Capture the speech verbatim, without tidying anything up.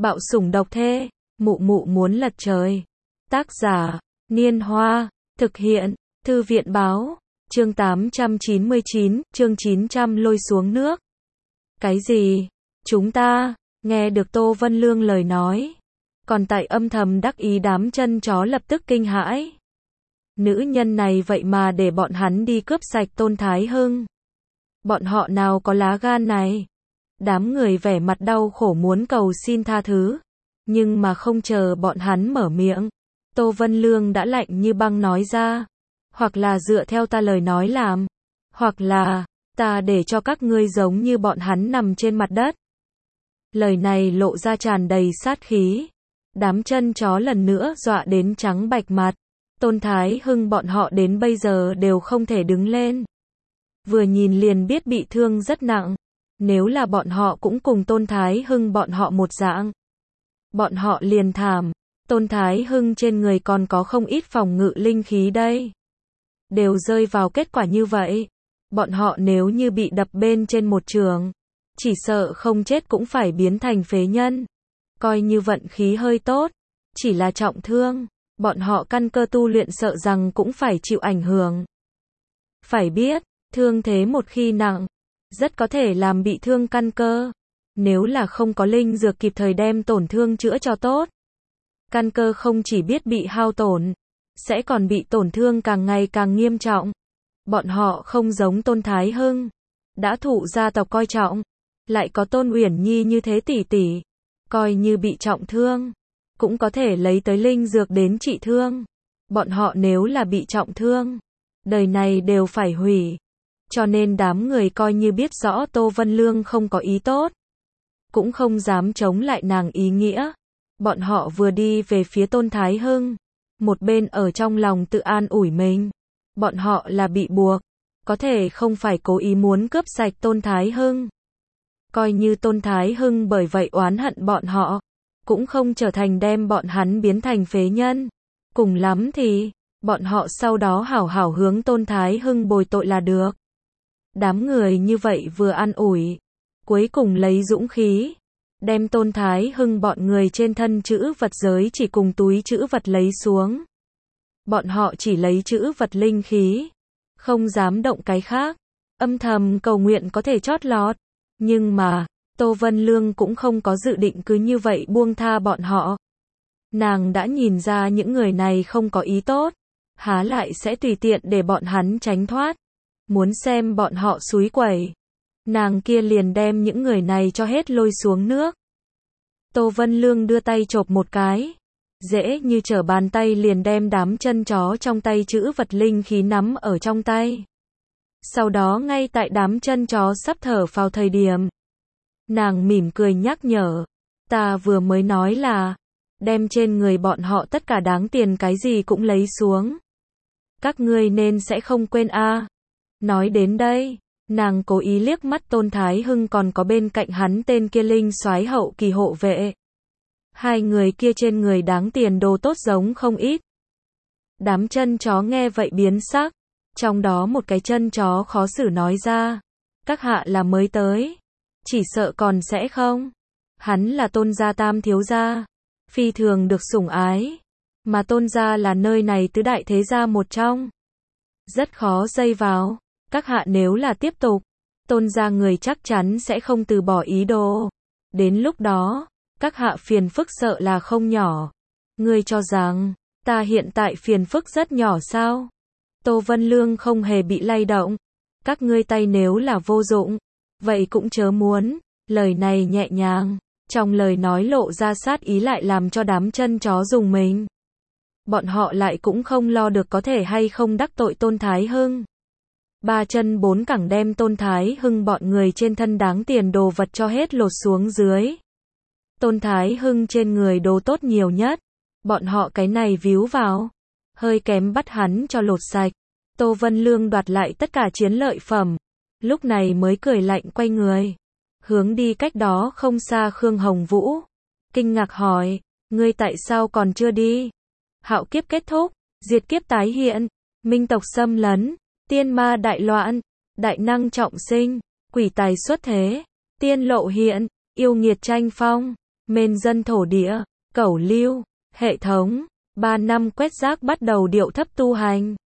Bạo sủng độc thê, mụ mụ muốn lật trời. Tác giả, Niên Hoa, thực hiện, Thư viện báo, chương tám trăm chín mươi chín, chương chín trăm lôi xuống nước. Cái gì? Chúng ta, nghe được Tô Vân Lương lời nói. Còn tại âm thầm đắc ý đám chân chó lập tức kinh hãi. Nữ nhân này vậy mà để bọn hắn đi cướp sạch Tôn Thái Hưng. Bọn họ nào có lá gan này. Đám người vẻ mặt đau khổ muốn cầu xin tha thứ. Nhưng mà không chờ bọn hắn mở miệng. Tô Vân Lương đã lạnh như băng nói ra. Hoặc là dựa theo ta lời nói làm. Hoặc là, ta để cho các ngươi giống như bọn hắn nằm trên mặt đất. Lời này lộ ra tràn đầy sát khí. Đám chân chó lần nữa dọa đến trắng bạch mặt. Tôn Thái Hưng bọn họ đến bây giờ đều không thể đứng lên. Vừa nhìn liền biết bị thương rất nặng. Nếu là bọn họ cũng cùng Tôn Thái Hưng bọn họ một dạng. Bọn họ liền thảm. Tôn Thái Hưng trên người còn có không ít phòng ngự linh khí đây. Đều rơi vào kết quả như vậy. Bọn họ nếu như bị đập bên trên một trường. Chỉ sợ không chết cũng phải biến thành phế nhân. Coi như vận khí hơi tốt. Chỉ là trọng thương. Bọn họ căn cơ tu luyện sợ rằng cũng phải chịu ảnh hưởng. Phải biết, thương thế một khi nặng, rất có thể làm bị thương căn cơ. Nếu là không có linh dược kịp thời đem tổn thương chữa cho tốt. Căn cơ không chỉ biết bị hao tổn, sẽ còn bị tổn thương càng ngày càng nghiêm trọng. Bọn họ không giống Tôn Thái Hưng, đã thụ gia tộc coi trọng, lại có Tôn Uyển Nhi như thế tỷ tỷ, coi như bị trọng thương, cũng có thể lấy tới linh dược đến trị thương. Bọn họ nếu là bị trọng thương, đời này đều phải hủy. Cho nên đám người coi như biết rõ Tô Vân Lương không có ý tốt, cũng không dám chống lại nàng ý nghĩa. Bọn họ vừa đi về phía Tôn Thái Hưng, một bên ở trong lòng tự an ủi mình. Bọn họ là bị buộc, có thể không phải cố ý muốn cướp sạch Tôn Thái Hưng. Coi như Tôn Thái Hưng bởi vậy oán hận bọn họ, cũng không trở thành đem bọn hắn biến thành phế nhân. Cùng lắm thì, bọn họ sau đó hảo hảo hướng Tôn Thái Hưng bồi tội là được. Đám người như vậy vừa an ủi, cuối cùng lấy dũng khí, đem Tôn Thái Hưng bọn người trên thân chữ vật giới chỉ cùng túi chữ vật lấy xuống. Bọn họ chỉ lấy chữ vật linh khí, không dám động cái khác, âm thầm cầu nguyện có thể chót lọt. Nhưng mà, Tô Vân Lương cũng không có dự định cứ như vậy buông tha bọn họ. Nàng đã nhìn ra những người này không có ý tốt, há lại sẽ tùy tiện để bọn hắn tránh thoát. Muốn xem bọn họ xúi quẩy, nàng kia liền đem những người này cho hết lôi xuống nước. Tô Vân Lương đưa tay chộp một cái, dễ như trở bàn tay liền đem đám chân chó trong tay chữ vật linh khí nắm ở trong tay. Sau đó ngay tại đám chân chó sắp thở phào thời điểm, nàng mỉm cười nhắc nhở, ta vừa mới nói là, đem trên người bọn họ tất cả đáng tiền cái gì cũng lấy xuống. Các ngươi nên sẽ không quên a. À. Nói đến đây, nàng cố ý liếc mắt Tôn Thái Hưng còn có bên cạnh hắn tên kia linh soái hậu kỳ hộ vệ. Hai người kia trên người đáng tiền đồ tốt giống không ít. Đám chân chó nghe vậy biến sắc. Trong đó một cái chân chó khó xử nói ra, các hạ là mới tới, chỉ sợ còn sẽ không. Hắn là Tôn gia tam thiếu gia, phi thường được sủng ái, mà Tôn gia là nơi này tứ đại thế gia một trong, rất khó dây vào. Các hạ nếu là tiếp tục, Tôn gia người chắc chắn sẽ không từ bỏ ý đồ. Đến lúc đó, các hạ phiền phức sợ là không nhỏ. Ngươi cho rằng, ta hiện tại phiền phức rất nhỏ sao? Tô Vân Lương không hề bị lay động. Các ngươi tay nếu là vô dụng, vậy cũng chớ muốn. Lời này nhẹ nhàng, trong lời nói lộ ra sát ý lại làm cho đám chân chó rùng mình. Bọn họ lại cũng không lo được có thể hay không đắc tội Tôn Thái Hưng. Ba chân bốn cẳng đem Tôn Thái Hưng bọn người trên thân đáng tiền đồ vật cho hết lột xuống dưới. Tôn Thái Hưng trên người đồ tốt nhiều nhất. Bọn họ cái này víu vào, hơi kém bắt hắn cho lột sạch. Tô Vân Lương đoạt lại tất cả chiến lợi phẩm, lúc này mới cười lạnh quay người, hướng đi cách đó không xa Khương Hồng Vũ, kinh ngạc hỏi, ngươi tại sao còn chưa đi? Hạo kiếp kết thúc, diệt kiếp tái hiện, minh tộc xâm lấn, tiên ma đại loạn, đại năng trọng sinh, quỷ tài xuất thế, tiên lộ hiện, yêu nghiệt tranh phong, Mên dân thổ địa, cẩu lưu, hệ thống, ba năm quét rác bắt đầu điệu thấp tu hành.